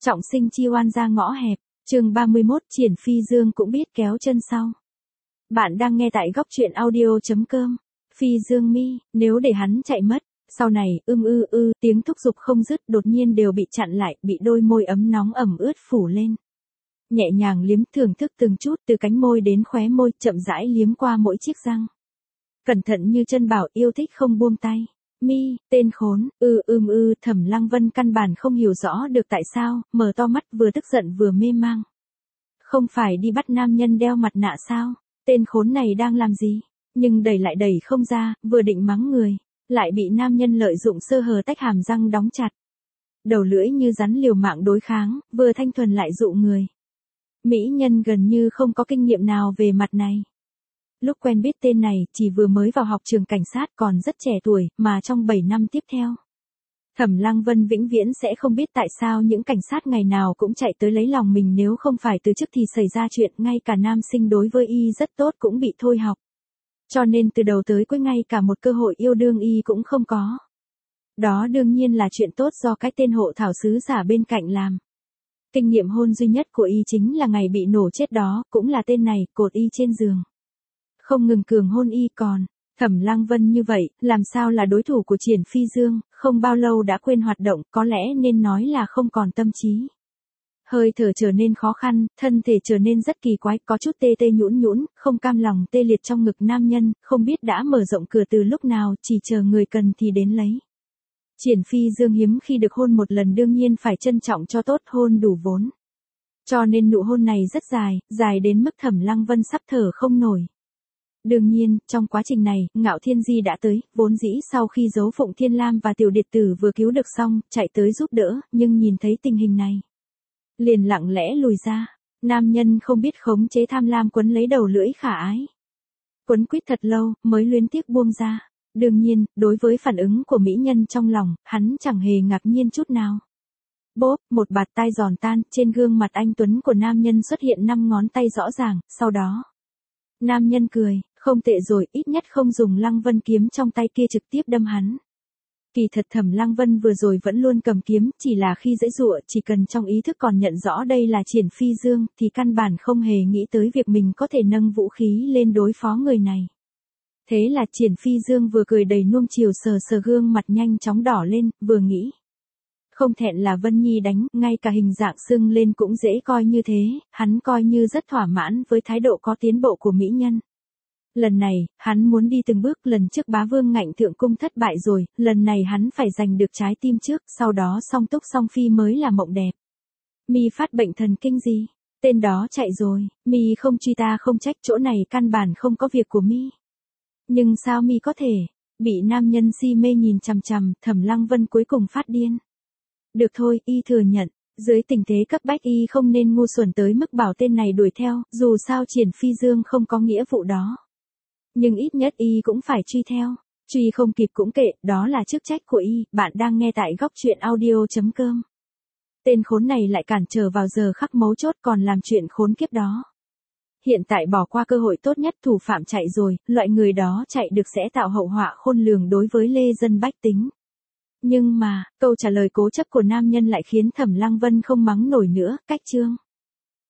Trọng sinh chi oan ra ngõ hẹp, chương 31 Triển Phi Dương cũng biết kéo chân sau. Bạn đang nghe tại góc truyện audio.com. Phi Dương mi, nếu để hắn chạy mất, sau này, tiếng thúc giục không dứt đột nhiên đều bị chặn lại, bị đôi môi ấm nóng ẩm ướt phủ lên. Nhẹ nhàng liếm thưởng thức từng chút từ cánh môi đến khóe môi, chậm rãi liếm qua mỗi chiếc răng. Cẩn thận như chân bảo yêu thích không buông tay. Mi, tên khốn, Thẩm Lăng Vân căn bản không hiểu rõ được tại sao, mở to mắt vừa tức giận vừa mê mang. Không phải đi bắt nam nhân đeo mặt nạ sao? Tên khốn này đang làm gì? Nhưng đẩy lại đẩy không ra, vừa định mắng người, lại bị nam nhân lợi dụng sơ hở tách hàm răng đóng chặt. Đầu lưỡi như rắn liều mạng đối kháng, vừa thanh thuần lại dụ người. Mỹ nhân gần như không có kinh nghiệm nào về mặt này. Lúc quen biết tên này, chỉ vừa mới vào học trường cảnh sát còn rất trẻ tuổi, mà trong 7 năm tiếp theo. Thẩm Lăng Vân vĩnh viễn sẽ không biết tại sao những cảnh sát ngày nào cũng chạy tới lấy lòng mình, nếu không phải từ trước thì xảy ra chuyện ngay cả nam sinh đối với y rất tốt cũng bị thôi học. Cho nên từ đầu tới cuối ngay cả một cơ hội yêu đương y cũng không có. Đó đương nhiên là chuyện tốt do cái tên hộ thảo sứ giả bên cạnh làm. Kinh nghiệm hôn duy nhất của y chính là ngày bị nổ chết đó, cũng là tên này, cột y trên giường. Không ngừng cường hôn y còn. Thẩm Lăng Vân như vậy, làm sao là đối thủ của Triển Phi Dương, không bao lâu đã quên hoạt động, có lẽ nên nói là không còn tâm trí. Hơi thở trở nên khó khăn, thân thể trở nên rất kỳ quái, có chút tê tê nhũn nhũn, không cam lòng tê liệt trong ngực nam nhân, không biết đã mở rộng cửa từ lúc nào, chỉ chờ người cần thì đến lấy. Triển Phi Dương hiếm khi được hôn một lần, đương nhiên phải trân trọng cho tốt, hôn đủ vốn. Cho nên nụ hôn này rất dài, dài đến mức Thẩm Lăng Vân sắp thở không nổi. Đương nhiên, trong quá trình này, Ngạo Thiên Di đã tới, vốn dĩ sau khi giấu Phụng Thiên Lam và Tiểu Điệt Tử vừa cứu được xong, chạy tới giúp đỡ, nhưng nhìn thấy tình hình này. Liền lặng lẽ lùi ra, nam nhân không biết khống chế tham lam quấn lấy đầu lưỡi khả ái. Quấn quýt thật lâu, mới luyến tiếc buông ra. Đương nhiên, đối với phản ứng của mỹ nhân trong lòng, hắn chẳng hề ngạc nhiên chút nào. Bốp, một bạt tai giòn tan, trên gương mặt anh tuấn của nam nhân xuất hiện 5 ngón tay rõ ràng, sau đó. Nam nhân cười, không tệ rồi, ít nhất không dùng Lăng Vân kiếm trong tay kia trực tiếp đâm hắn. Kỳ thật Thẩm Lăng Vân vừa rồi vẫn luôn cầm kiếm, chỉ là khi giãy giụa, chỉ cần trong ý thức còn nhận rõ đây là Triển Phi Dương, thì căn bản không hề nghĩ tới việc mình có thể nâng vũ khí lên đối phó người này. Thế là Triển Phi Dương vừa cười đầy nuông chiều, sờ sờ gương mặt nhanh chóng đỏ lên, vừa nghĩ. Không thẹn là Vân Nhi đánh, ngay cả hình dạng sưng lên cũng dễ coi như thế, hắn coi như rất thỏa mãn với thái độ có tiến bộ của mỹ nhân. Lần này, hắn muốn đi từng bước, lần trước Bá Vương Ngạnh Thượng Cung thất bại rồi, lần này hắn phải giành được trái tim trước, sau đó song túc song phi mới là mộng đẹp. Mi phát bệnh thần kinh gì? Tên đó chạy rồi, Mi không truy ta không trách, chỗ này căn bản không có việc của Mi. Nhưng sao Mi có thể? Bị nam nhân si mê nhìn chằm chằm, Thẩm Lăng Vân cuối cùng phát điên. Được thôi, y thừa nhận, dưới tình thế cấp bách y không nên ngu xuẩn tới mức bảo tên này đuổi theo, dù sao Triển Phi Dương không có nghĩa vụ đó. Nhưng ít nhất y cũng phải truy theo, truy không kịp cũng kệ, đó là chức trách của y. Bạn đang nghe tại góc truyện audio.com. Tên khốn này lại cản trở vào giờ khắc mấu chốt còn làm chuyện khốn kiếp đó. Hiện tại bỏ qua cơ hội tốt nhất, thủ phạm chạy rồi, loại người đó chạy được sẽ tạo hậu họa khôn lường đối với lê dân bách tính. Nhưng mà, câu trả lời cố chấp của nam nhân lại khiến Thẩm Lăng Vân không mắng nổi nữa, cách chương.